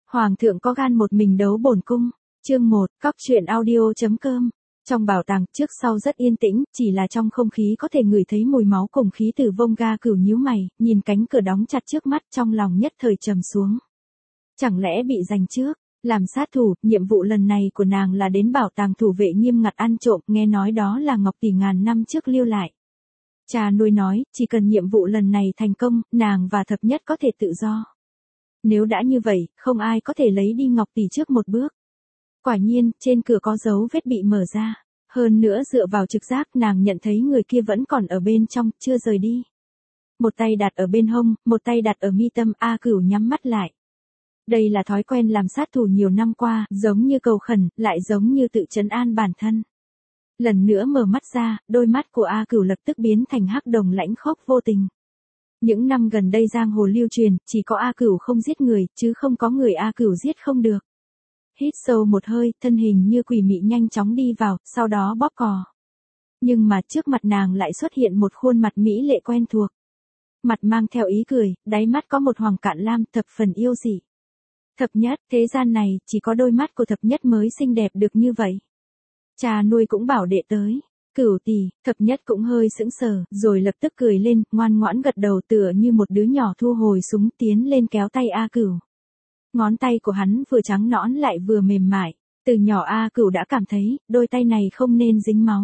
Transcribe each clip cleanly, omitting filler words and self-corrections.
Hoàng thượng có gan một mình đấu bổn cung. Chương 1, Cóc truyện audio.com. Trong bảo tàng, trước sau rất yên tĩnh, chỉ là trong không khí có thể ngửi thấy mùi máu cùng khí từ vông ga cửu nhíu mày, nhìn cánh cửa đóng chặt trước mắt, trong lòng nhất thời trầm xuống. Chẳng lẽ bị giành trước? Làm sát thủ, nhiệm vụ lần này của nàng là đến bảo tàng thủ vệ nghiêm ngặt ăn trộm, nghe nói đó là Ngọc Tỷ ngàn năm trước lưu lại. Cha nuôi nói, chỉ cần nhiệm vụ lần này thành công, nàng và Thập Nhất có thể tự do. Nếu đã như vậy, không ai có thể lấy đi Ngọc Tỷ trước một bước. Quả nhiên, trên cửa có dấu vết bị mở ra. Hơn nữa dựa vào trực giác nàng nhận thấy người kia vẫn còn ở bên trong, chưa rời đi. Một tay đặt ở bên hông, một tay đặt ở mi tâm, A Cửu nhắm mắt lại. Đây là thói quen làm sát thủ nhiều năm qua, giống như cầu khẩn, lại giống như tự trấn an bản thân. Lần nữa mở mắt ra, đôi mắt của A Cửu lập tức biến thành hắc đồng lãnh khốc vô tình. Những năm gần đây giang hồ lưu truyền, chỉ có A Cửu không giết người, chứ không có người A Cửu giết không được. Hít sâu một hơi, thân hình như quỷ mị nhanh chóng đi vào, sau đó bóp cò. Nhưng mà trước mặt nàng lại xuất hiện một khuôn mặt mỹ lệ quen thuộc. Mặt mang theo ý cười, đáy mắt có một hoàng cạn lam thập phần yêu dị. Thập Nhất, thế gian này, chỉ có đôi mắt của Thập Nhất mới xinh đẹp được như vậy. Cha nuôi cũng bảo đệ tới. Cửu tỷ, Thập Nhất cũng hơi sững sờ, rồi lập tức cười lên, ngoan ngoãn gật đầu tựa như một đứa nhỏ thu hồi súng tiến lên kéo tay A Cửu. Ngón tay của hắn vừa trắng nõn lại vừa mềm mại. Từ nhỏ A Cửu đã cảm thấy, đôi tay này không nên dính máu.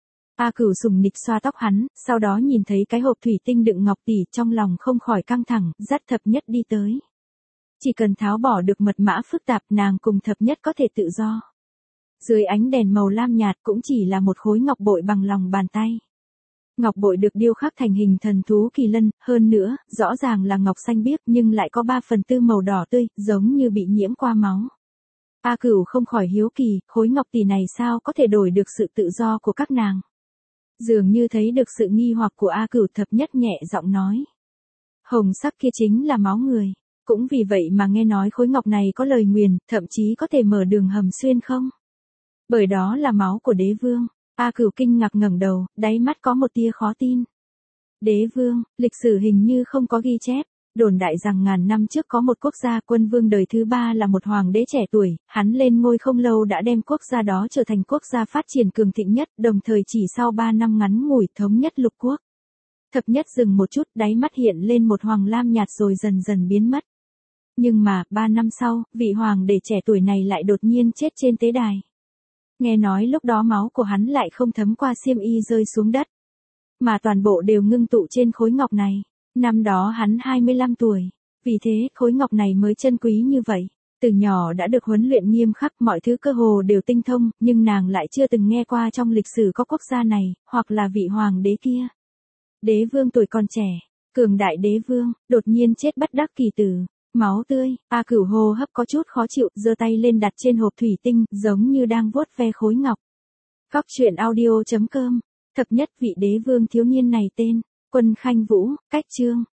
A Cửu sùng nịch xoa tóc hắn, sau đó nhìn thấy cái hộp thủy tinh đựng Ngọc Tỷ, trong lòng không khỏi căng thẳng, dắt Thập Nhất đi tới. Chỉ cần tháo bỏ được mật mã phức tạp, nàng cùng Thập Nhất có thể tự do. Dưới ánh đèn màu lam nhạt cũng chỉ là một khối ngọc bội bằng lòng bàn tay. Ngọc bội được điêu khắc thành hình thần thú kỳ lân, hơn nữa, rõ ràng là ngọc xanh biếc nhưng lại có 3/4 màu đỏ tươi, giống như bị nhiễm qua máu. A Cửu không khỏi hiếu kỳ, khối ngọc tỷ này sao có thể đổi được sự tự do của các nàng. Dường như thấy được sự nghi hoặc của A Cửu, Thập Nhất nhẹ giọng nói. Hồng sắc kia chính là máu người. Cũng vì vậy mà nghe nói khối ngọc này có lời nguyền, thậm chí có thể mở đường hầm xuyên không? Bởi đó là máu của đế vương. A Cửu kinh ngạc ngẩng đầu, đáy mắt có một tia khó tin. Đế vương, lịch sử hình như không có ghi chép. Đồn đại rằng ngàn năm trước có một quốc gia quân vương đời thứ 3 là một hoàng đế trẻ tuổi, hắn lên ngôi không lâu đã đem quốc gia đó trở thành quốc gia phát triển cường thịnh nhất, đồng thời chỉ sau 3 năm ngắn ngủi thống nhất lục quốc. Thập Nhất dừng một chút, đáy mắt hiện lên một hoàng lam nhạt rồi dần dần biến mất. Nhưng mà, 3 năm sau, vị hoàng đế trẻ tuổi này lại đột nhiên chết trên tế đài. Nghe nói lúc đó máu của hắn lại không thấm qua xiêm y rơi xuống đất, mà toàn bộ đều ngưng tụ trên khối ngọc này. Năm đó hắn 25 tuổi, vì thế khối ngọc này mới chân quý như vậy. Từ nhỏ đã được huấn luyện nghiêm khắc, mọi thứ cơ hồ đều tinh thông, nhưng nàng lại chưa từng nghe qua trong lịch sử có quốc gia này, hoặc là vị hoàng đế kia. Đế vương tuổi còn trẻ, cường đại đế vương, đột nhiên chết bất đắc kỳ tử. Máu tươi, A Cửu hô hấp có chút khó chịu, giơ tay lên đặt trên hộp thủy tinh, giống như đang vuốt ve khối ngọc. Cóc truyện audio.com. Thập Nhất, vị đế vương thiếu niên này tên Quân Khanh Vũ. Cách chương